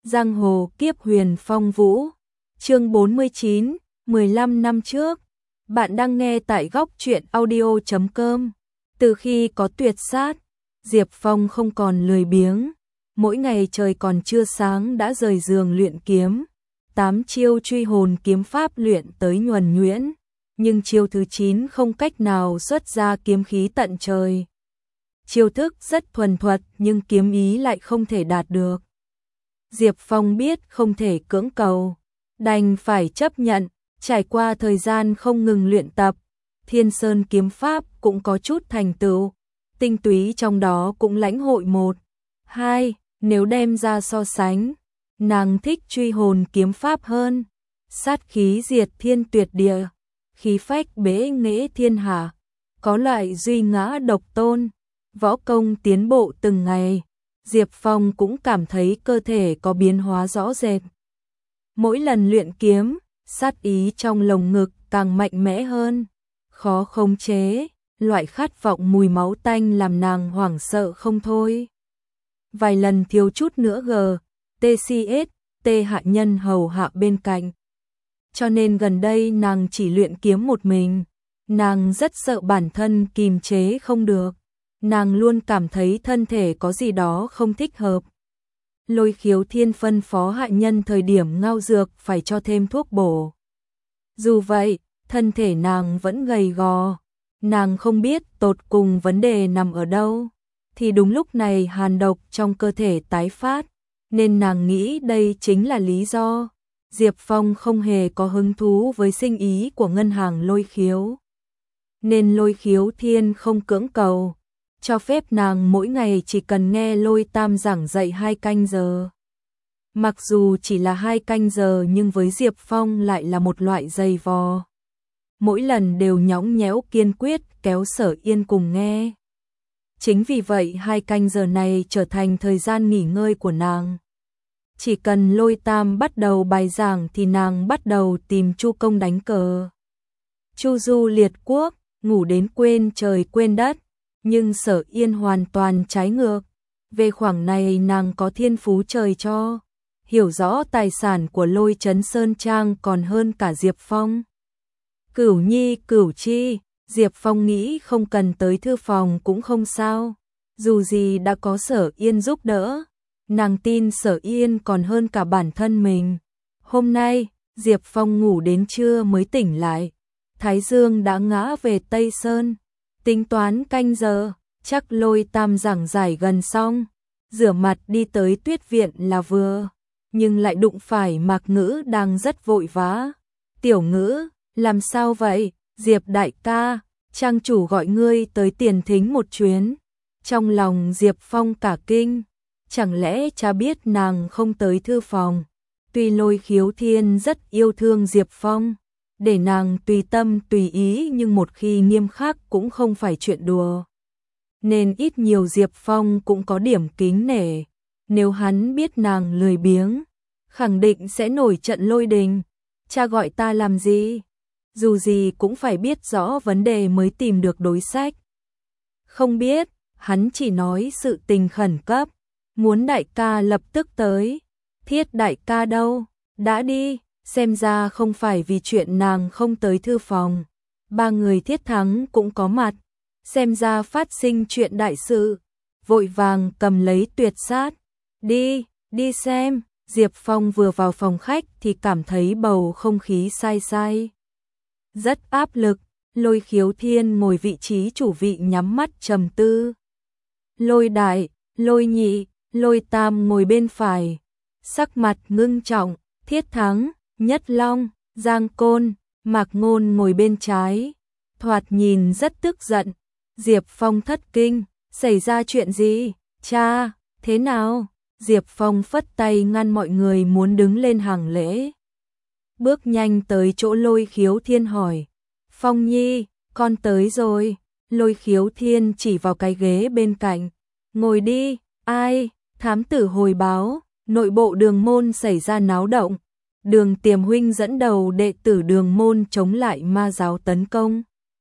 Giang hồ kiếp huyền phong vũ. Chương 49, 15 năm trước. Bạn đang nghe tại góc truyện audio.com. Từ khi có tuyệt sát, Diệp Phong không còn lười biếng. Mỗi ngày trời còn chưa sáng đã rời giường luyện kiếm. 8 chiêu truy hồn kiếm pháp luyện tới nhuần nhuyễn. Nhưng chiêu thứ 9 không cách nào xuất ra kiếm khí tận trời. Chiêu thức rất thuần thuật nhưng kiếm ý lại không thể đạt được. Diệp Phong biết không thể cưỡng cầu, đành phải chấp nhận. Trải qua thời gian không ngừng luyện tập, Thiên Sơn kiếm pháp cũng có chút thành tựu, tinh túy trong đó cũng lãnh hội 1, 2, nếu đem ra so sánh, nàng thích truy hồn kiếm pháp hơn. Sát khí diệt thiên tuyệt địa, khí phách bế nghệ thiên hạ, có loại duy ngã độc tôn, võ công tiến bộ từng ngày. Diệp Phong cũng cảm thấy cơ thể có biến hóa rõ rệt. Mỗi lần luyện kiếm, sát ý trong lồng ngực càng mạnh mẽ hơn, khó khống chế, loại khát vọng mùi máu tanh làm nàng hoảng sợ không thôi. Vài lần thiếu chút nữa TCS, hạ nhân hầu hạ bên cạnh. Cho nên gần đây nàng chỉ luyện kiếm một mình, nàng rất sợ bản thân kìm chế không được. Nàng luôn cảm thấy thân thể có gì đó không thích hợp. Lôi Khiếu Thiên phân phó hạ nhân thời điểm ngao dược phải cho thêm thuốc bổ. Dù vậy, thân thể nàng vẫn gầy gò. Nàng không biết tột cùng vấn đề nằm ở đâu. Thì đúng lúc này hàn độc trong cơ thể tái phát, nên nàng nghĩ đây chính là lý do. Diệp Phong không hề có hứng thú với sinh ý của ngân hàng Lôi Khiếu. Nên Lôi Khiếu Thiên không cưỡng cầu, cho phép nàng mỗi ngày chỉ cần nghe Lôi Tam giảng dạy 2 canh giờ. Mặc dù chỉ là 2 canh giờ nhưng với Diệp Phong lại là một loại dày vò. Mỗi lần đều nhõng nhẽo kiên quyết kéo Sở Yên cùng nghe. Chính vì vậy 2 canh giờ này trở thành thời gian nghỉ ngơi của nàng. Chỉ cần Lôi Tam bắt đầu bài giảng thì nàng bắt đầu tìm Chu Công đánh cờ. Chu du liệt quốc, ngủ đến quên trời quên đất. Nhưng Sở Yên hoàn toàn trái ngược. Về khoảng này nàng có thiên phú trời cho. Hiểu rõ tài sản của Lôi Trấn Sơn Trang còn hơn cả Diệp Phong. Cửu nhi cửu chi, Diệp Phong nghĩ không cần tới thư phòng cũng không sao. Dù gì đã có Sở Yên giúp đỡ. Nàng tin Sở Yên còn hơn cả bản thân mình. Hôm nay, Diệp Phong ngủ đến trưa mới tỉnh lại. Thái Dương đã ngã về Tây Sơn. Tính toán canh giờ, chắc Lôi Tam giảng giải gần xong, rửa mặt đi tới Tuyết viện là vừa, nhưng lại đụng phải Mạc Ngữ đang rất vội vã. Tiểu Ngữ, làm sao vậy? Diệp đại ca, trang chủ gọi ngươi tới tiền thính một chuyến. Trong lòng Diệp Phong cả kinh, chẳng lẽ cha biết nàng không tới thư phòng? Tuy Lôi Khiếu Thiên rất yêu thương Diệp Phong, để nàng tùy tâm tùy ý nhưng một khi nghiêm khắc cũng không phải chuyện đùa. Nên ít nhiều Diệp Phong cũng có điểm kính nể. Nếu hắn biết nàng lười biếng, khẳng định sẽ nổi trận lôi đình. Cha gọi ta làm gì? Dù gì cũng phải biết rõ vấn đề mới tìm được đối sách. Không biết, hắn chỉ nói sự tình khẩn cấp. Muốn đại ca lập tức tới. Thiết đại ca đâu? Đã đi. Xem ra không phải vì chuyện nàng không tới thư phòng. 3 người Thiết Thắng cũng có mặt. Xem ra phát sinh chuyện đại sự. Vội vàng cầm lấy tuyệt sát. Đi xem. Diệp Phong vừa vào phòng khách thì cảm thấy bầu không khí sai sai. Rất áp lực. Lôi Khiếu Thiên ngồi vị trí chủ vị nhắm mắt trầm tư. Lôi đại, Lôi nhị, Lôi tam ngồi bên phải. Sắc mặt ngưng trọng. Thiết Thắng, Nhất Long, Giang Côn, Mạc Ngôn ngồi bên trái, thoạt nhìn rất tức giận. Diệp Phong thất kinh, xảy ra chuyện gì? Cha, thế nào? Diệp Phong phất tay ngăn mọi người muốn đứng lên hàng lễ. Bước nhanh tới chỗ Lôi Khiếu Thiên hỏi. Phong nhi, con tới rồi. Lôi Khiếu Thiên chỉ vào cái ghế bên cạnh. Ngồi đi, ai? Thám tử hồi báo, nội bộ Đường môn xảy ra náo động. Đường Tiềm huynh dẫn đầu đệ tử Đường môn chống lại ma giáo tấn công.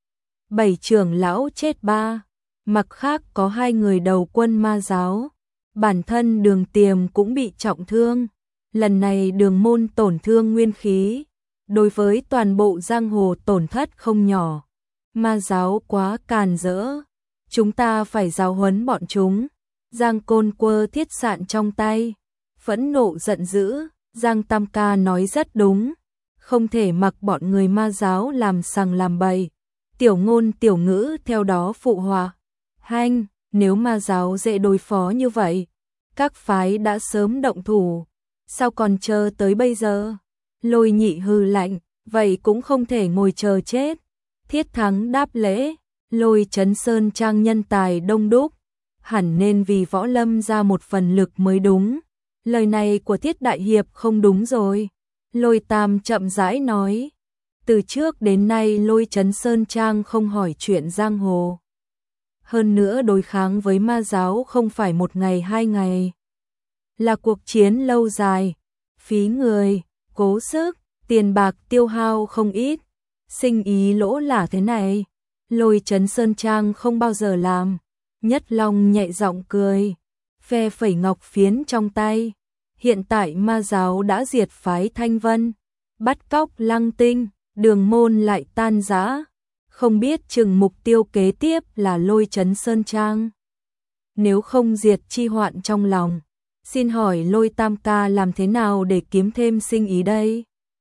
7 trưởng lão chết 3, mặt khác có 2 người đầu quân ma giáo. Bản thân Đường Tiềm cũng bị trọng thương. lần này Đường môn tổn thương nguyên khí, đối với toàn bộ giang hồ tổn thất không nhỏ. Ma giáo quá càn rỡ, chúng ta phải giáo huấn bọn chúng. Giang Côn quơ thiết sạn trong tay, phẫn nộ giận dữ. Giang Tam Ca nói rất đúng, không thể mặc bọn người ma giáo làm sằng làm bậy. Tiểu Ngôn Tiểu Ngữ theo đó phụ họa. Hanh, nếu ma giáo dễ đối phó như vậy, các phái đã sớm động thủ, sao còn chờ tới bây giờ? Lôi Nhị hừ lạnh, vậy cũng không thể ngồi chờ chết. Thiết Thắng đáp lễ, Lôi Chấn Sơn Trang nhân tài đông đúc, hẳn nên vì võ lâm ra một phần lực mới đúng. Lời này của Thiết Đại Hiệp không đúng rồi. Lôi Tam chậm rãi nói, từ trước đến nay Lôi Chấn Sơn Trang không hỏi chuyện giang hồ. Hơn nữa đối kháng với ma giáo không phải một ngày hai ngày, là cuộc chiến lâu dài, phí người, cố sức, tiền bạc tiêu hao không ít, sinh ý lỗ là thế này, Lôi Chấn Sơn Trang không bao giờ làm. Nhất Long nhẹ giọng cười, phe phẩy ngọc phiến trong tay. Hiện tại ma giáo đã diệt phái Thanh Vân, bắt cóc Lăng Tinh, Đường môn lại tan rã, không biết chừng mục tiêu kế tiếp là Lôi Chấn Sơn Trang. Nếu không diệt chi hoạn trong lòng, xin hỏi Lôi Tam Ca làm thế nào để kiếm thêm sinh ý đây?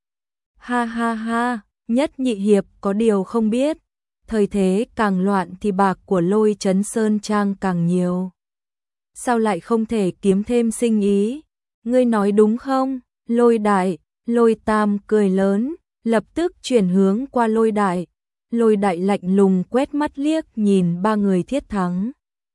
Ha ha ha, Nhất Nhị Hiệp có điều không biết, thời thế càng loạn thì bạc của Lôi Chấn Sơn Trang càng nhiều. Sao lại không thể kiếm thêm sinh ý? Ngươi nói đúng không? Lôi Đại, Lôi Tam cười lớn, lập tức chuyển hướng qua Lôi Đại. Lôi Đại lạnh lùng quét mắt liếc nhìn ba người Thiết Thắng.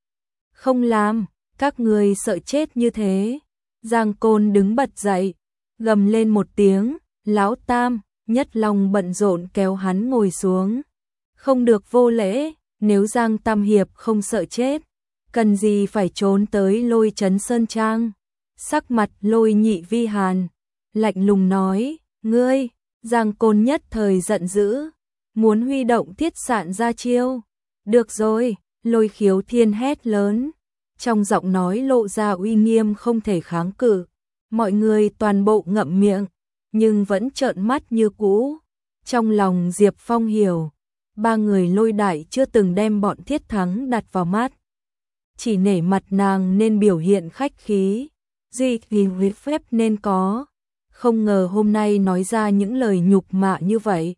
Không làm, các người sợ chết như thế. Giang Côn đứng bật dậy, gầm lên một tiếng, Lão Tam. Nhất Long bận rộn kéo hắn ngồi xuống. Không được vô lễ, nếu Giang Tam Hiệp không sợ chết, cần gì phải trốn tới Lôi Chấn Sơn Trang. Sắc mặt Lôi Nhị vi hàn, lạnh lùng nói, ngươi. Giang Côn nhất thời giận dữ, muốn huy động thiết sạn ra chiêu. Được rồi, Lôi Khiếu Thiên hét lớn, trong giọng nói lộ ra uy nghiêm không thể kháng cự. Mọi người toàn bộ ngậm miệng, nhưng vẫn trợn mắt như cũ. Trong lòng Diệp Phong hiểu, ba người Lôi Đại chưa từng đem bọn Thiết Thắng đặt vào mắt, chỉ nể mặt nàng nên biểu hiện khách khí, gì thì phép nên có. Không ngờ hôm nay nói ra những lời nhục mạ như vậy.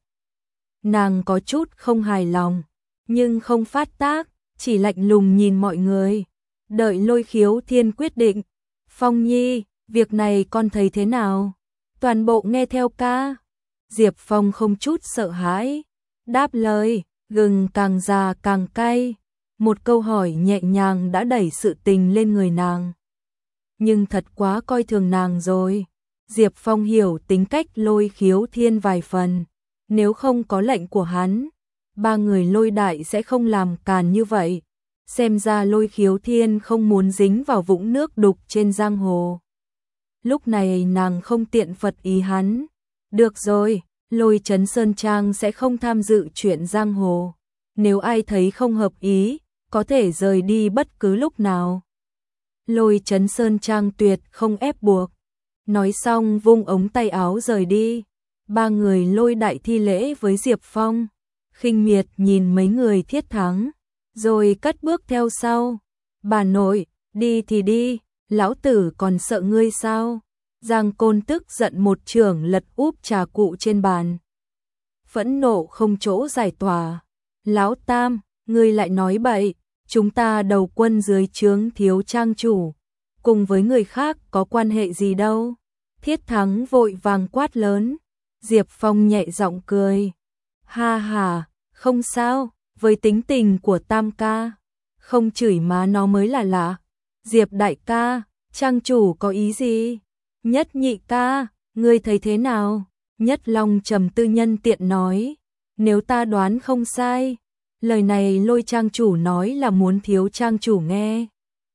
Nàng có chút không hài lòng, nhưng không phát tác, chỉ lạnh lùng nhìn mọi người, đợi Lôi Khiếu Thiên quyết định. Phong Nhi, việc này con thấy thế nào? Toàn bộ nghe theo ca. Diệp Phong không chút sợ hãi, đáp lời, gừng càng già càng cay. Một câu hỏi nhẹ nhàng đã đẩy sự tình lên người nàng. Nhưng thật quá coi thường nàng rồi. Diệp Phong hiểu tính cách Lôi Khiếu Thiên vài phần. Nếu không có lệnh của hắn, ba người Lôi Đại sẽ không làm càn như vậy. Xem ra Lôi Khiếu Thiên không muốn dính vào vũng nước đục trên giang hồ. Lúc này nàng không tiện phật ý hắn. Được rồi, Lôi Chấn Sơn Trang sẽ không tham dự chuyện giang hồ. Nếu ai thấy không hợp ý, có thể rời đi bất cứ lúc nào. Lôi Chấn Sơn Trang tuyệt không ép buộc. Nói xong vung ống tay áo rời đi. Ba người Lôi Đại thi lễ với Diệp Phong, khinh miệt nhìn mấy người Thiết Thắng, rồi cất bước theo sau. Bà nội, đi thì đi, lão tử còn sợ ngươi sao? Giang Côn tức giận một chưởng lật úp trà cụ trên bàn. Phẫn nộ không chỗ giải tỏa. Lão Tam, ngươi lại nói bậy, chúng ta đầu quân dưới trướng thiếu trang chủ, cùng với người khác có quan hệ gì đâu? Thiết Thắng vội vàng quát lớn. Diệp Phong nhẹ giọng cười. Ha ha, không sao, với tính tình của Tam ca, không chửi má nó mới là lạ. Diệp đại ca, trang chủ có ý gì? Nhất Nhị ca, ngươi thấy thế nào? Nhất Long trầm tư nhân tiện nói. Nếu ta đoán không sai, lời này Lôi trang chủ nói là muốn thiếu trang chủ nghe.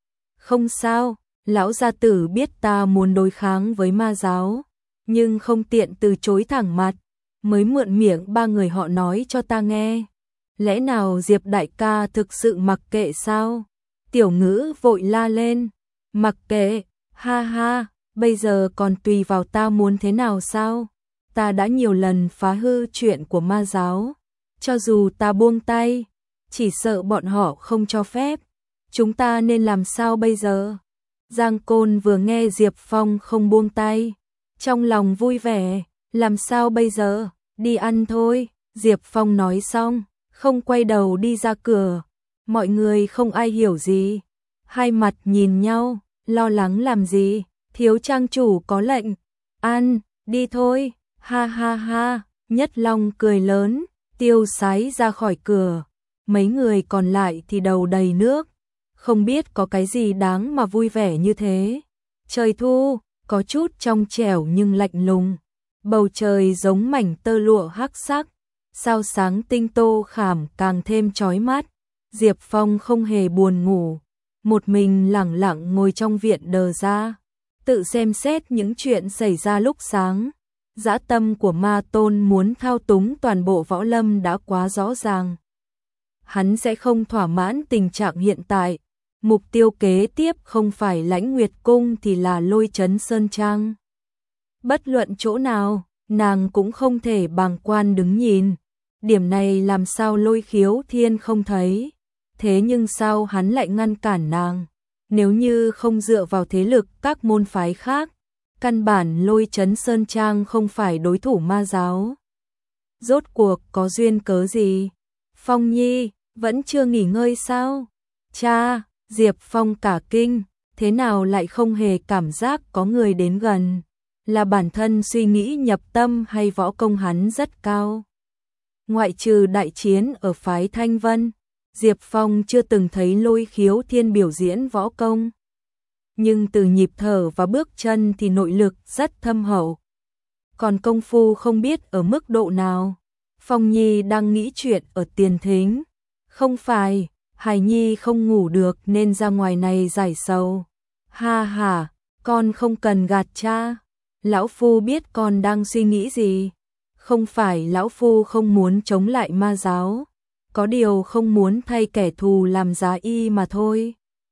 Không sao, lão gia tử biết ta muốn đối kháng với ma giáo, nhưng không tiện từ chối thẳng mặt, mới mượn miệng ba người họ nói cho ta nghe. Lẽ nào Diệp đại ca thực sự mặc kệ sao? Tiểu Ngữ vội la lên. Mặc kệ, ha ha, bây giờ còn tùy vào ta muốn thế nào sao? Ta đã nhiều lần phá hư chuyện của ma giáo, cho dù ta buông tay, chỉ sợ bọn họ không cho phép. Chúng ta nên làm sao bây giờ? Giang Côn vừa nghe Diệp Phong không buông tay, trong lòng vui vẻ, làm sao bây giờ? Đi ăn thôi, Diệp Phong nói xong, không quay đầu đi ra cửa. Mọi người không ai hiểu gì, hai mặt nhìn nhau, lo lắng làm gì? Thiếu trang chủ có lệnh, ăn, đi thôi, ha ha ha, Nhất Long cười lớn, tiêu sái ra khỏi cửa. Mấy người còn lại thì đầu đầy nước, không biết có cái gì đáng mà vui vẻ như thế. Trời thu, có chút trong trẻo nhưng lạnh lùng, bầu trời giống mảnh tơ lụa hắc sắc, sao sáng tinh tô khảm càng thêm chói mắt. Diệp Phong không hề buồn ngủ, một mình lẳng lặng ngồi trong viện đờ ra, tự xem xét những chuyện xảy ra lúc sáng. Dã tâm của ma tôn muốn thao túng toàn bộ võ lâm đã quá rõ ràng. Hắn sẽ không thỏa mãn tình trạng hiện tại. Mục tiêu kế tiếp không phải Lãnh Nguyệt Cung thì là Lôi Trấn Sơn Trang. Bất luận chỗ nào, nàng cũng không thể bàng quan đứng nhìn. Điểm này làm sao Lôi Khiếu Thiên không thấy. Thế nhưng sao hắn lại ngăn cản nàng? Nếu như không dựa vào thế lực các môn phái khác, căn bản Lôi Trấn Sơn Trang không phải đối thủ ma giáo. Rốt cuộc có duyên cớ gì? Phong Nhi, vẫn chưa nghỉ ngơi sao? Cha, Diệp Phong cả kinh, thế nào lại không hề cảm giác có người đến gần? Là bản thân suy nghĩ nhập tâm hay võ công hắn rất cao? Ngoại trừ đại chiến ở phái Thanh Vân, Diệp Phong chưa từng thấy Lôi Khiếu Thiên biểu diễn võ công. Nhưng từ nhịp thở và bước chân thì nội lực rất thâm hậu. Còn công phu không biết ở mức độ nào. Phong Nhi đang nghĩ chuyện ở tiền thính. Không phải, Hải Nhi không ngủ được nên ra ngoài này giải sầu. Ha ha, con không cần gạt cha. Lão Phu biết con đang suy nghĩ gì. Không phải Lão Phu không muốn chống lại ma giáo. Có điều không muốn thay kẻ thù làm giá y mà thôi.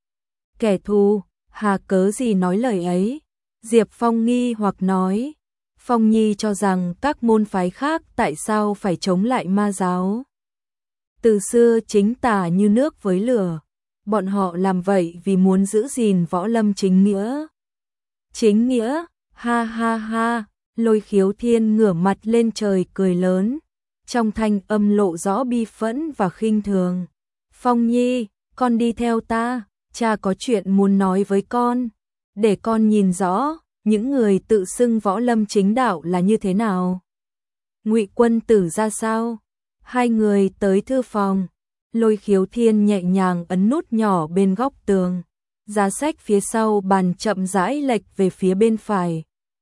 Kẻ thù, hà cớ gì nói lời ấy? Diệp Phong nghi hoặc nói. Phong Nhi cho rằng các môn phái khác tại sao phải chống lại ma giáo. Từ xưa chính tà như nước với lửa. Bọn họ làm vậy vì muốn giữ gìn võ lâm chính nghĩa. Chính nghĩa, ha ha ha, Lôi Khiếu Thiên ngửa mặt lên trời cười lớn. Trong thanh âm lộ rõ bi phẫn và khinh thường. Phong Nhi, con đi theo ta, cha có chuyện muốn nói với con. Để con nhìn rõ, những người tự xưng võ lâm chính đạo là như thế nào. Ngụy Quân Tử ra sao? Hai người tới thư phòng. Lôi Khiếu Thiên nhẹ nhàng ấn nút nhỏ bên góc tường. Giá sách phía sau bàn chậm rãi lệch về phía bên phải.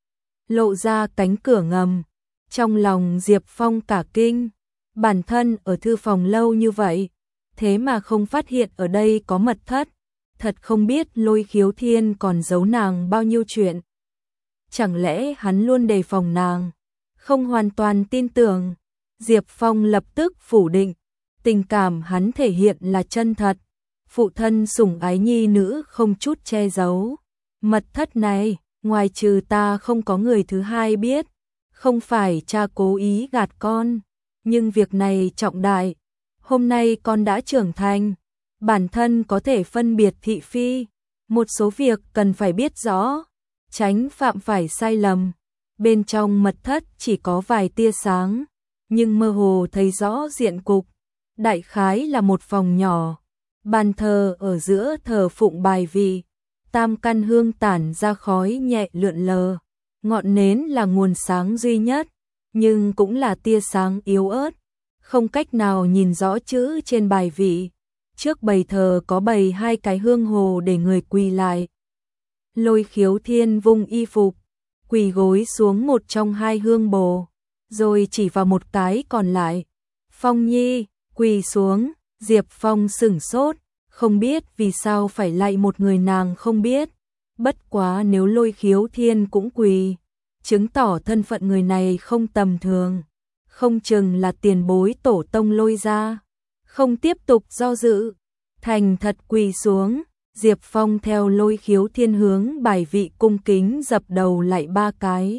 Lộ ra cánh cửa ngầm. Trong lòng Diệp Phong cả kinh. Bản thân ở thư phòng lâu như vậy, thế mà không phát hiện ở đây có mật thất. Thật không biết Lôi Khiếu Thiên còn giấu nàng bao nhiêu chuyện. Chẳng lẽ hắn luôn đề phòng nàng, không hoàn toàn tin tưởng. Diệp Phong lập tức phủ định, tình cảm hắn thể hiện là chân thật. Phụ thân sủng ái nhi nữ không chút che giấu. Mật thất này, ngoài trừ ta không có người thứ hai biết. Không phải cha cố ý gạt con, nhưng việc này trọng đại. Hôm nay con đã trưởng thành, bản thân có thể phân biệt thị phi. Một số việc cần phải biết rõ, tránh phạm phải sai lầm. Bên trong mật thất chỉ có vài tia sáng, nhưng mơ hồ thấy rõ diện cục. Đại khái là một phòng nhỏ, bàn thờ ở giữa thờ phụng bài vị, tam căn hương tản ra khói nhẹ lượn lờ. Ngọn nến là nguồn sáng duy nhất, nhưng cũng là tia sáng yếu ớt, không cách nào nhìn rõ chữ trên bài vị. Trước bày thờ có bày hai cái hương hồ để người quỳ lại. Lôi Khiếu Thiên vung y phục, quỳ gối xuống một trong hai hương bồ, rồi chỉ vào một cái còn lại. Phong Nhi, quỳ xuống. Diệp Phong sửng sốt, không biết vì sao phải lạy một người nàng không biết. Bất quá nếu Lôi Khiếu Thiên cũng quỳ, chứng tỏ thân phận người này không tầm thường, không chừng là tiền bối tổ tông Lôi gia. Không tiếp tục do dự, thành thật quỳ xuống. Diệp Phong theo Lôi Khiếu Thiên hướng bài vị cung kính dập đầu lại 3 cái.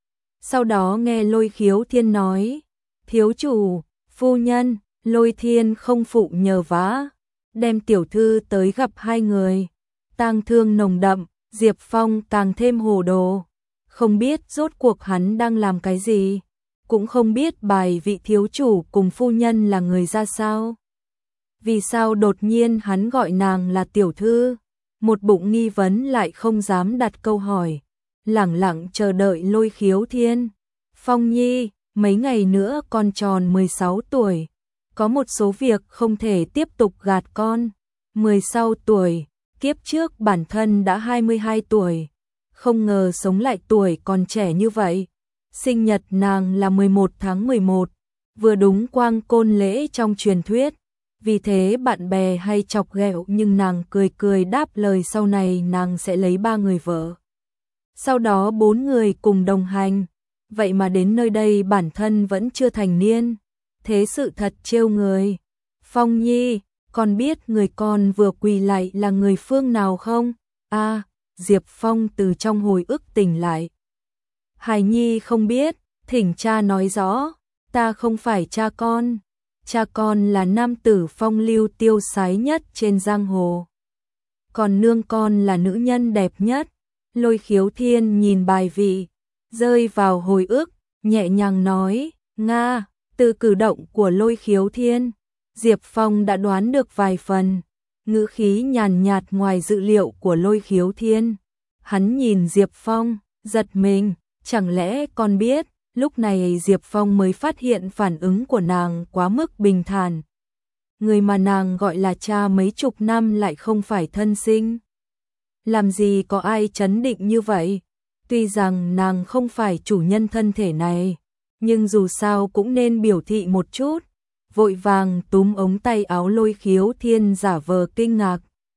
Sau đó nghe Lôi Khiếu Thiên nói, thiếu chủ, phu nhân, Lôi Thiên không phụ nhờ vả, đem tiểu thư tới gặp hai người. Tang thương nồng đậm, Diệp Phong càng thêm hồ đồ, không biết rốt cuộc hắn đang làm cái gì, cũng không biết bài vị thiếu chủ cùng phu nhân là người ra sao. Vì sao đột nhiên hắn gọi nàng là tiểu thư? Một bụng nghi vấn lại không dám đặt câu hỏi, lẳng lặng chờ đợi Lôi Khiếu Thiên. Phong Nhi, mấy ngày nữa con tròn 16 tuổi, có một số việc không thể tiếp tục gạt con. 16 tuổi, kiếp trước bản thân đã 22 tuổi, không ngờ sống lại tuổi còn trẻ như vậy. Sinh nhật nàng là 11 tháng 11, vừa đúng quang côn lễ trong truyền thuyết. Vì thế bạn bè hay chọc ghẹo nhưng nàng cười cười đáp lời sau này nàng sẽ lấy 3 người vợ. Sau đó 4 người cùng đồng hành, vậy mà đến nơi đây bản thân vẫn chưa thành niên. Thế sự thật trêu người. Phong Nhi, con biết người con vừa quỳ lại là người phương nào không? Diệp Phong từ trong hồi ức tỉnh lại. Hải Nhi không biết, thỉnh cha nói rõ, ta không phải cha con. Cha con là nam tử phong lưu tiêu sái nhất trên giang hồ. Còn nương con là nữ nhân đẹp nhất. Lôi Khiếu Thiên nhìn bài vị, rơi vào hồi ức, nhẹ nhàng nói, Nga, từ cử động của Lôi Khiếu Thiên, Diệp Phong đã đoán được vài phần, ngữ khí nhàn nhạt ngoài dự liệu của Lôi Khiếu Thiên. Hắn nhìn Diệp Phong, giật mình, chẳng lẽ con biết? Lúc này Diệp Phong mới phát hiện phản ứng của nàng quá mức bình thản. Người mà nàng gọi là cha mấy chục năm lại không phải thân sinh. Làm gì có ai trấn định như vậy? Tuy rằng nàng không phải chủ nhân thân thể này, nhưng dù sao cũng nên biểu thị một chút. Vội vàng túm ống tay áo Lôi Khiếu Thiên giả vờ kinh ngạc.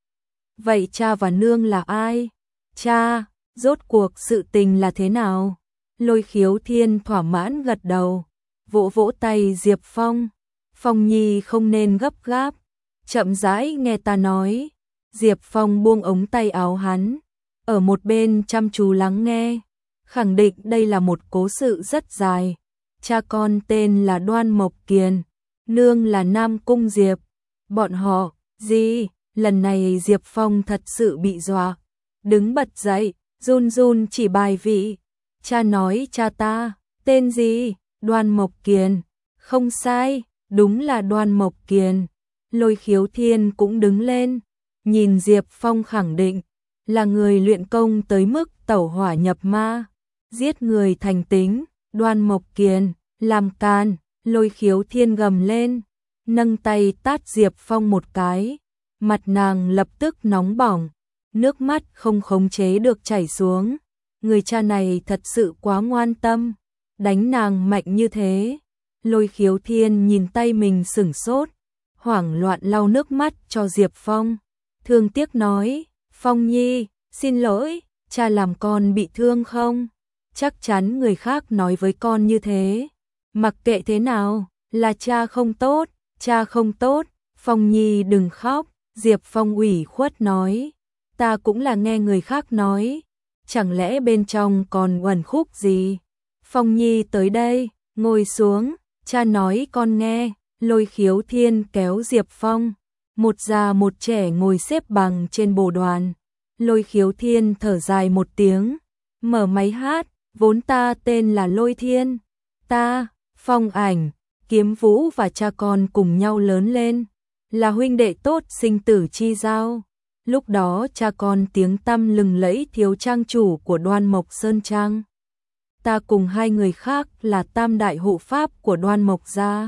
Vậy cha và nương là ai? Cha, rốt cuộc sự tình là thế nào? Lôi Khiếu Thiên thỏa mãn gật đầu, vỗ vỗ tay Diệp Phong. Phong Nhi không nên gấp gáp, chậm rãi nghe ta nói. Diệp Phong buông ống tay áo hắn, ở một bên chăm chú lắng nghe, khẳng định đây là một cố sự rất dài. Cha con tên là Đoan Mộc Kiền, nương là Nam Cung Diệp. Bọn họ, gì? Lần này Diệp Phong thật sự bị dọa, đứng bật dậy, run run chỉ bài vị. Cha nói cha ta, tên gì? Đoan Mộc Kiền. Không sai, đúng là Đoan Mộc Kiền. Lôi Khiếu Thiên cũng đứng lên, nhìn Diệp Phong khẳng định, là người luyện công tới mức tẩu hỏa nhập ma, giết người thành tính. Đoan Mộc Kiền, làm can. Lôi Khiếu Thiên gầm lên, nâng tay tát Diệp Phong một cái, mặt nàng lập tức nóng bỏng, nước mắt không khống chế được chảy xuống. Người cha này thật sự quá ngoan tâm, đánh nàng mạnh như thế. Lôi Khiếu Thiên nhìn tay mình sửng sốt, hoảng loạn lau nước mắt cho Diệp Phong, thương tiếc nói, Phong Nhi, xin lỗi, cha làm con bị thương không? Chắc chắn người khác nói với con như thế. Mặc kệ thế nào, là cha không tốt, cha không tốt. Phong Nhi đừng khóc. Diệp Phong ủy khuất nói, ta cũng là nghe người khác nói, chẳng lẽ bên trong còn uẩn khúc gì? Phong Nhi tới đây, ngồi xuống, cha nói con nghe. Lôi Khiếu Thiên kéo Diệp Phong, một già một trẻ ngồi xếp bằng trên bồ đoàn. Lôi Khiếu Thiên thở dài một tiếng, mở máy hát, vốn ta tên là Lôi Thiên, ta, Phong Ảnh, Kiếm Vũ và cha con cùng nhau lớn lên, là huynh đệ tốt sinh tử chi giao. Lúc đó cha con tiếng tăm lừng lẫy thiếu trang chủ của Đoan Mộc Sơn Trang. Ta cùng hai người khác là tam đại hộ pháp của Đoan Mộc gia.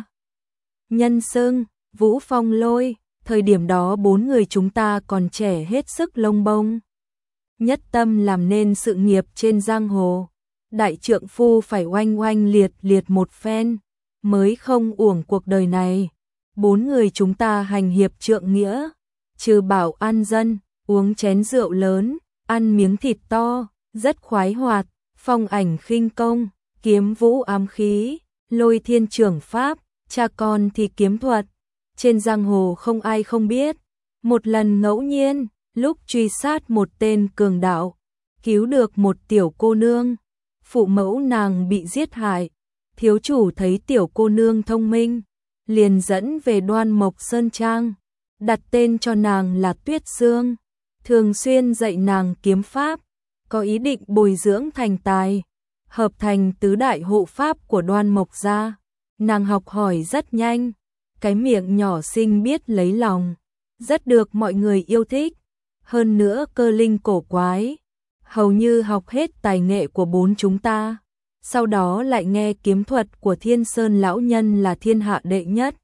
Nhân xưng Vũ Phong Lôi, thời điểm đó 4 người chúng ta còn trẻ hết sức lông bông. Nhất tâm làm nên sự nghiệp trên giang hồ. Đại trượng phu phải oanh oanh liệt liệt một phen, mới không uổng cuộc đời này. 4 người chúng ta hành hiệp trượng nghĩa, trừ bảo an dân, uống chén rượu lớn, ăn miếng thịt to, rất khoái hoạt. Phong Ảnh khinh công, Kiếm Vũ ám khí, Lôi Thiên trưởng pháp, cha con thì kiếm thuật. Trên giang hồ không ai không biết. Một lần ngẫu nhiên, lúc truy sát một tên cường đạo, cứu được một tiểu cô nương, phụ mẫu nàng bị giết hại. Thiếu chủ thấy tiểu cô nương thông minh, liền dẫn về Đoan Mộc Sơn Trang, đặt tên cho nàng là Tuyết Sương, thường xuyên dạy nàng kiếm pháp, có ý định bồi dưỡng thành tài, hợp thành tứ đại hộ pháp của Đoan Mộc gia. Nàng học hỏi rất nhanh, cái miệng nhỏ xinh biết lấy lòng, rất được mọi người yêu thích, hơn nữa cơ linh cổ quái, hầu như học hết tài nghệ của bốn chúng ta. Sau đó lại nghe kiếm thuật của Thiên Sơn lão nhân là thiên hạ đệ nhất,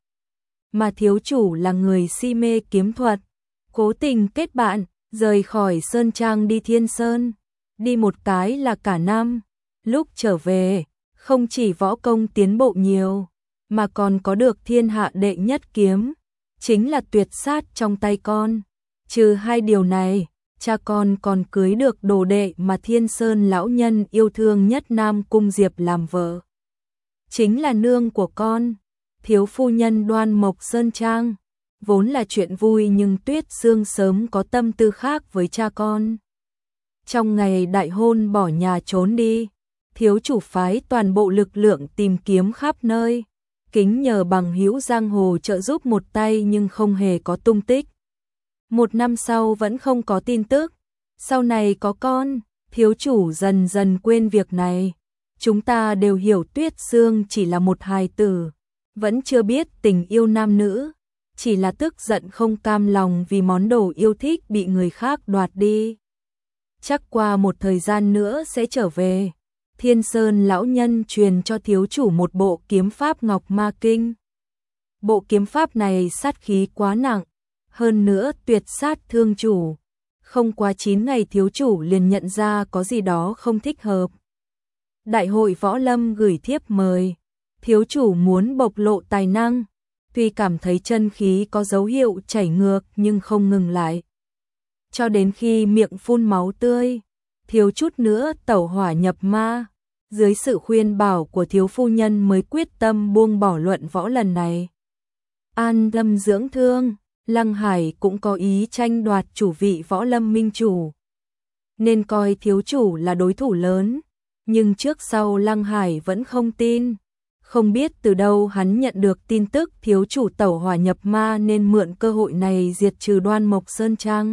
mà thiếu chủ là người si mê kiếm thuật, cố tình kết bạn, rời khỏi Sơn Trang đi Thiên Sơn, đi một cái là cả năm. Lúc trở về, không chỉ võ công tiến bộ nhiều, mà còn có được thiên hạ đệ nhất kiếm, chính là tuyệt sát trong tay con. Trừ hai điều này, cha con còn cưới được đồ đệ mà Thiên Sơn lão nhân yêu thương nhất Nam Cung Diệp làm vợ. Chính là nương của con, thiếu phu nhân Đoan Mộc Sơn Trang. Vốn là chuyện vui nhưng Tuyết Sương sớm có tâm tư khác với cha con. Trong ngày đại hôn bỏ nhà trốn đi, thiếu chủ phái toàn bộ lực lượng tìm kiếm khắp nơi, kính nhờ bằng hữu giang hồ trợ giúp một tay nhưng không hề có tung tích. Một năm sau vẫn không có tin tức, sau này có con, thiếu chủ dần dần quên việc này. Chúng ta đều hiểu Tuyết Sương chỉ là một hài tử, vẫn chưa biết tình yêu nam nữ, chỉ là tức giận không cam lòng vì món đồ yêu thích bị người khác đoạt đi. Chắc qua một thời gian nữa sẽ trở về. Thiên Sơn lão nhân truyền cho thiếu chủ một bộ kiếm pháp Ngọc Ma Kinh. Bộ kiếm pháp này sát khí quá nặng, hơn nữa tuyệt sát thương chủ. Không quá 9 ngày thiếu chủ liền nhận ra có gì đó không thích hợp. Đại hội võ lâm gửi thiếp mời, thiếu chủ muốn bộc lộ tài năng, tuy cảm thấy chân khí có dấu hiệu chảy ngược nhưng không ngừng lại. Cho đến khi miệng phun máu tươi, thiếu chút nữa tẩu hỏa nhập ma, dưới sự khuyên bảo của thiếu phu nhân mới quyết tâm buông bỏ luận võ lần này. An tâm dưỡng thương, Lăng Hải cũng có ý tranh đoạt chủ vị võ lâm minh chủ, nên coi thiếu chủ là đối thủ lớn, nhưng trước sau Lăng Hải vẫn không tin. Không biết từ đâu hắn nhận được tin tức thiếu chủ tẩu hỏa nhập ma nên mượn cơ hội này diệt trừ Đoan Mộc Sơn Trang.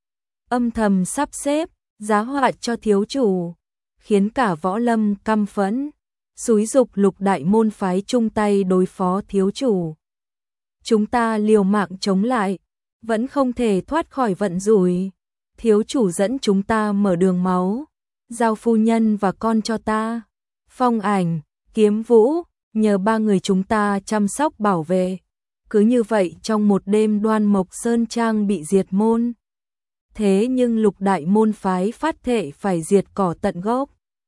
Âm thầm sắp xếp, giá họa cho thiếu chủ, khiến cả võ lâm căm phẫn, xúi giục Lục đại môn phái chung tay đối phó thiếu chủ. Chúng ta liều mạng chống lại, vẫn không thể thoát khỏi vận rủi. Thiếu chủ dẫn chúng ta mở đường máu, giao phu nhân và con cho ta. Phong Ảnh, Kiếm Vũ, nhờ ba người chúng ta chăm sóc bảo vệ. Cứ như vậy trong một đêm Đoan Mộc Sơn Trang bị diệt môn. Thế nhưng Lục đại môn phái phát thệ phải diệt cỏ tận gốc.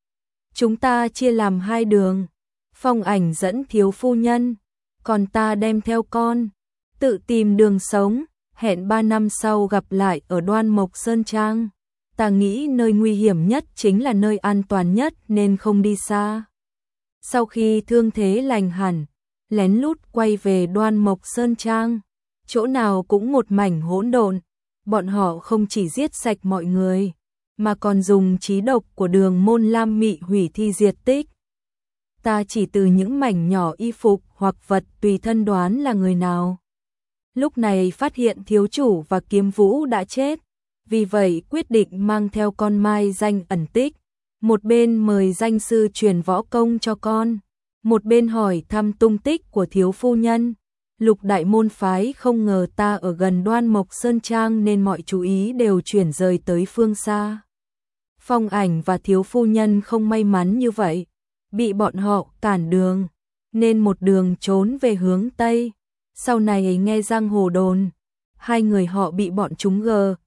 Chúng ta chia làm hai đường, Phong Ảnh dẫn thiếu phu nhân, còn ta đem theo con, tự tìm đường sống, hẹn 3 năm sau gặp lại ở Đoan Mộc Sơn Trang. Ta nghĩ nơi nguy hiểm nhất chính là nơi an toàn nhất nên không đi xa. Sau khi thương thế lành hẳn, lén lút quay về Đoan Mộc Sơn Trang, chỗ nào cũng một mảnh hỗn độn. Bọn họ không chỉ giết sạch mọi người, mà còn dùng trí độc của Đường Môn Lam Mị hủy thi diệt tích. Ta chỉ từ những mảnh nhỏ y phục hoặc vật tùy thân đoán là người nào. Lúc này phát hiện thiếu chủ và Kiếm Vũ đã chết, vì vậy quyết định mang theo con Mai Danh ẩn tích. Một bên mời danh sư truyền võ công cho con, một bên hỏi thăm tung tích của thiếu phu nhân. Lục đại môn phái không ngờ ta ở gần Đoan Mộc Sơn Trang nên mọi chú ý đều chuyển rời tới phương xa. Phong Ảnh và thiếu phu nhân không may mắn như vậy, bị bọn họ cản đường, nên một đường trốn về hướng Tây. Sau này nghe giang hồ đồn, hai người họ bị bọn chúng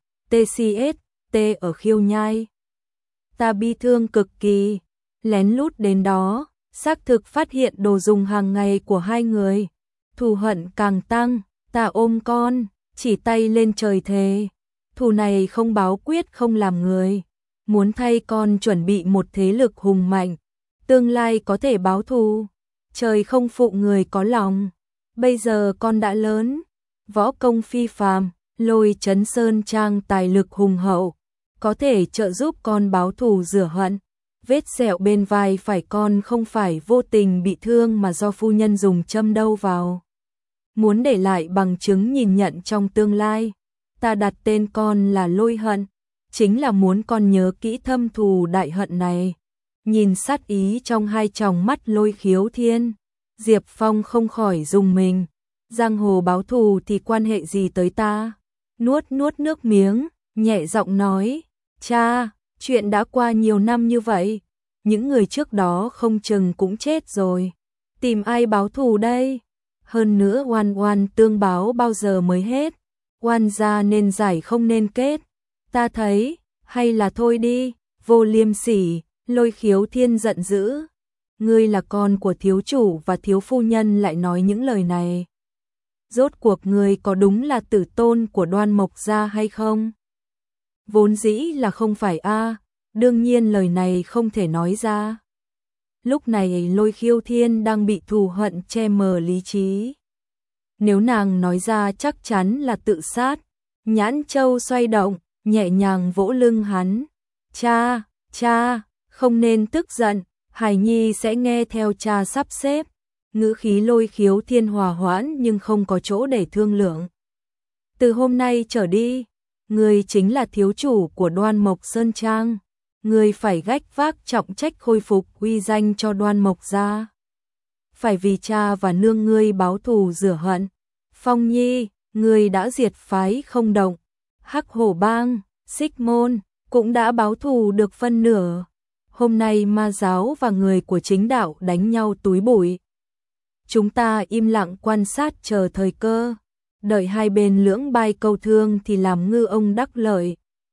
TCST ở Khiêu Nhai. Ta bi thương cực kỳ, lén lút đến đó, xác thực phát hiện đồ dùng hàng ngày của hai người. Thù hận càng tăng, ta ôm con, chỉ tay lên trời thề. Thù này không báo quyết không làm người, muốn thay con chuẩn bị một thế lực hùng mạnh, tương lai có thể báo thù. Trời không phụ người có lòng, bây giờ con đã lớn, võ công phi phàm, Lôi Chấn Sơn Trang tài lực hùng hậu, có thể trợ giúp con báo thù rửa hận. Vết sẹo bên vai phải con không phải vô tình bị thương mà do phu nhân dùng châm đâm vào. Muốn để lại bằng chứng nhìn nhận trong tương lai. Ta đặt tên con là Lôi Hận, chính là muốn con nhớ kỹ thâm thù đại hận này. Nhìn sát ý trong hai tròng mắt Lôi Khiếu Thiên, Diệp Phong không khỏi rùng mình. Giang hồ báo thù thì quan hệ gì tới ta? Nuốt nước miếng, nhẹ giọng nói, cha, chuyện đã qua nhiều năm như vậy, những người trước đó không chừng cũng chết rồi. Tìm ai báo thù đây? Hơn nữa oan tương báo bao giờ mới hết? Oan gia nên giải không nên kết. Ta thấy, hay là thôi đi, vô liêm sỉ. Lôi Khiếu Thiên giận dữ. Ngươi là con của thiếu chủ và thiếu phu nhân lại nói những lời này. Rốt cuộc ngươi có đúng là tử tôn của Đoan Mộc gia hay không? Vốn dĩ là không phải a, đương nhiên lời này không thể nói ra. Lúc này Lôi Khiếu Thiên đang bị thù hận che mờ lý trí. Nếu nàng nói ra chắc chắn là tự sát. Nhãn Châu xoay động, nhẹ nhàng vỗ lưng hắn. Cha, không nên tức giận, Hải Nhi sẽ nghe theo cha sắp xếp. Ngữ khí Lôi Khiếu Thiên hòa hoãn nhưng không có chỗ để thương lượng. Từ hôm nay trở đi, ngươi chính là thiếu chủ của Đoan Mộc Sơn Trang. Ngươi phải gánh vác trọng trách khôi phục uy danh cho Đoan Mộc gia. Phải vì cha và nương ngươi báo thù rửa hận. Phong Nhi, ngươi đã diệt phái Không Động, Hắc Hổ Bang, Xích Môn, cũng đã báo thù được phân nửa. Hôm nay ma giáo và người của chính đạo đánh nhau túi bụi. Chúng ta im lặng quan sát chờ thời cơ, đợi hai bên lưỡng bại câu thương thì làm ngư ông đắc lợi.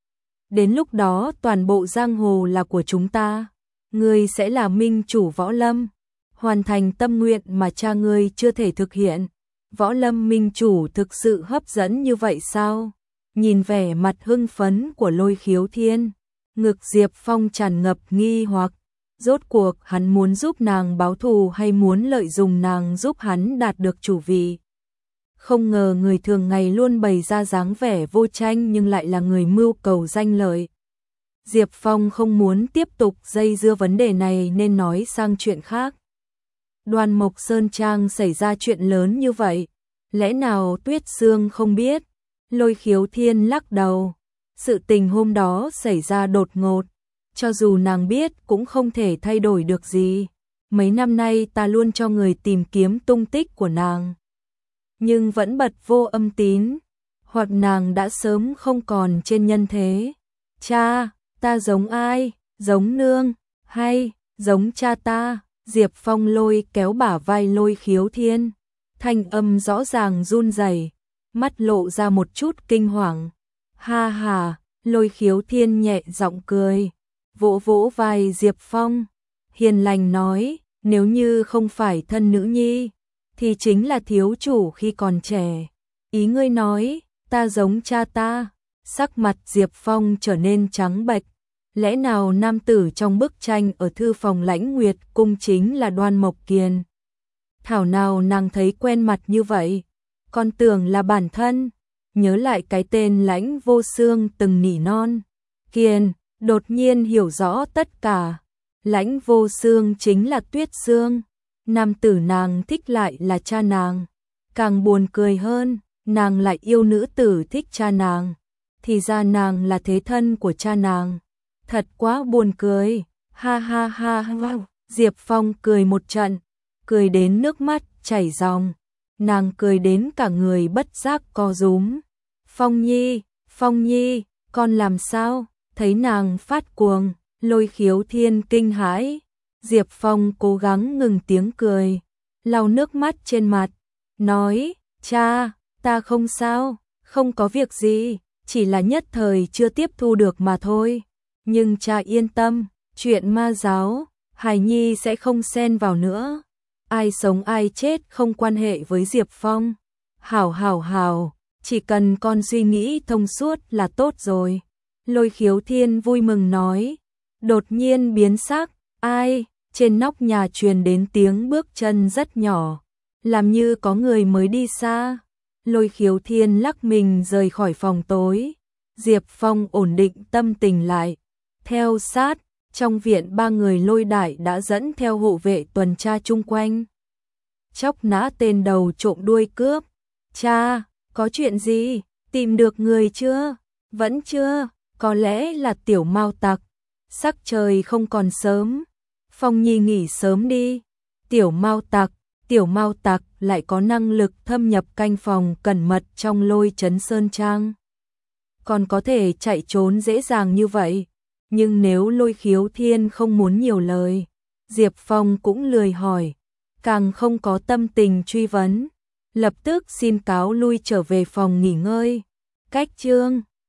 Đến lúc đó toàn bộ giang hồ là của chúng ta, ngươi sẽ là minh chủ Võ Lâm, hoàn thành tâm nguyện mà cha ngươi chưa thể thực hiện. Võ Lâm minh chủ thực sự hấp dẫn như vậy sao? Nhìn vẻ mặt hưng phấn của Lôi Khiếu Thiên, ngực Diệp Phong tràn ngập nghi hoặc, rốt cuộc hắn muốn giúp nàng báo thù hay muốn lợi dụng nàng giúp hắn đạt được chủ vị. Không ngờ người thường ngày luôn bày ra dáng vẻ vô tranh nhưng lại là người mưu cầu danh lợi. Diệp Phong không muốn tiếp tục dây dưa vấn đề này nên nói sang chuyện khác. Đoan Mộc Sơn Trang xảy ra chuyện lớn như vậy, lẽ nào Tuyết Sương không biết? Lôi Khiếu Thiên lắc đầu. Sự tình hôm đó xảy ra đột ngột, cho dù nàng biết cũng không thể thay đổi được gì. Mấy năm nay ta luôn cho người tìm kiếm tung tích của nàng, nhưng vẫn bật vô âm tín, hoặc nàng đã sớm không còn trên nhân thế. Cha, ta giống ai? Giống nương, hay giống cha ta? Diệp Phong lôi kéo bả vai Lôi Khiếu Thiên, thanh âm rõ ràng run rẩy, mắt lộ ra một chút kinh hoàng. Ha ha, Lôi Khiếu Thiên nhẹ giọng cười, vỗ vỗ vai Diệp Phong, hiền lành nói, nếu như không phải thân nữ nhi, thì chính là thiếu chủ khi còn trẻ. Ý ngươi nói, ta giống cha ta? Sắc mặt Diệp Phong trở nên trắng bệch. Lẽ nào nam tử trong bức tranh ở thư phòng Lãnh Nguyệt cung chính là Đoan Mộc Kiền? Thảo nào nàng thấy quen mặt như vậy, con tưởng là bản thân. Nhớ lại cái tên Lãnh Vô Xương từng nỉ non. Kiền, đột nhiên hiểu rõ tất cả. Lãnh Vô Xương chính là Tuyết Sương. Nam tử nàng thích lại là cha nàng. Càng buồn cười hơn, nàng lại yêu nữ tử thích cha nàng. Thì ra nàng là thế thân của cha nàng. Thật quá buồn cười. Ha ha ha ha. Diệp Phong cười một trận, cười đến nước mắt chảy ròng. Nàng cười đến cả người bất giác co rúm. Phong Nhi, con làm sao? Thấy nàng phát cuồng, Lôi Khiếu Thiên kinh hãi. Diệp Phong cố gắng ngừng tiếng cười, lau nước mắt trên mặt, nói, cha, ta không sao, không có việc gì, chỉ là nhất thời chưa tiếp thu được mà thôi. Nhưng cha yên tâm, chuyện ma giáo, Hải Nhi sẽ không xen vào nữa. Ai sống ai chết không quan hệ với Diệp Phong. Hảo, chỉ cần con suy nghĩ thông suốt là tốt rồi. Lôi Khiếu Thiên vui mừng nói, đột nhiên biến sắc, ai? Trên nóc nhà truyền đến tiếng bước chân rất nhỏ, làm như có người mới đi xa. Lôi Khiếu Thiên lắc mình rời khỏi phòng tối. Diệp Phong ổn định tâm tình lại. Theo sát, trong viện ba người Lôi Đại đã dẫn theo hộ vệ tuần tra chung quanh. Chóc nã tên đầu trộm đuôi cướp. Cha, có chuyện gì? Tìm được người chưa? Vẫn chưa, có lẽ là Tiểu Mao Tặc. Sắc trời không còn sớm. Phong Nhi nghỉ sớm đi. Tiểu Mao Tặc lại có năng lực thâm nhập canh phòng cẩn mật trong Lôi Trấn Sơn Trang. Còn có thể chạy trốn dễ dàng như vậy. Nhưng nếu Lôi Khiếu Thiên không muốn nhiều lời, Diệp Phong cũng lười hỏi, càng không có tâm tình truy vấn. Lập tức xin cáo lui trở về phòng nghỉ ngơi. Cách chương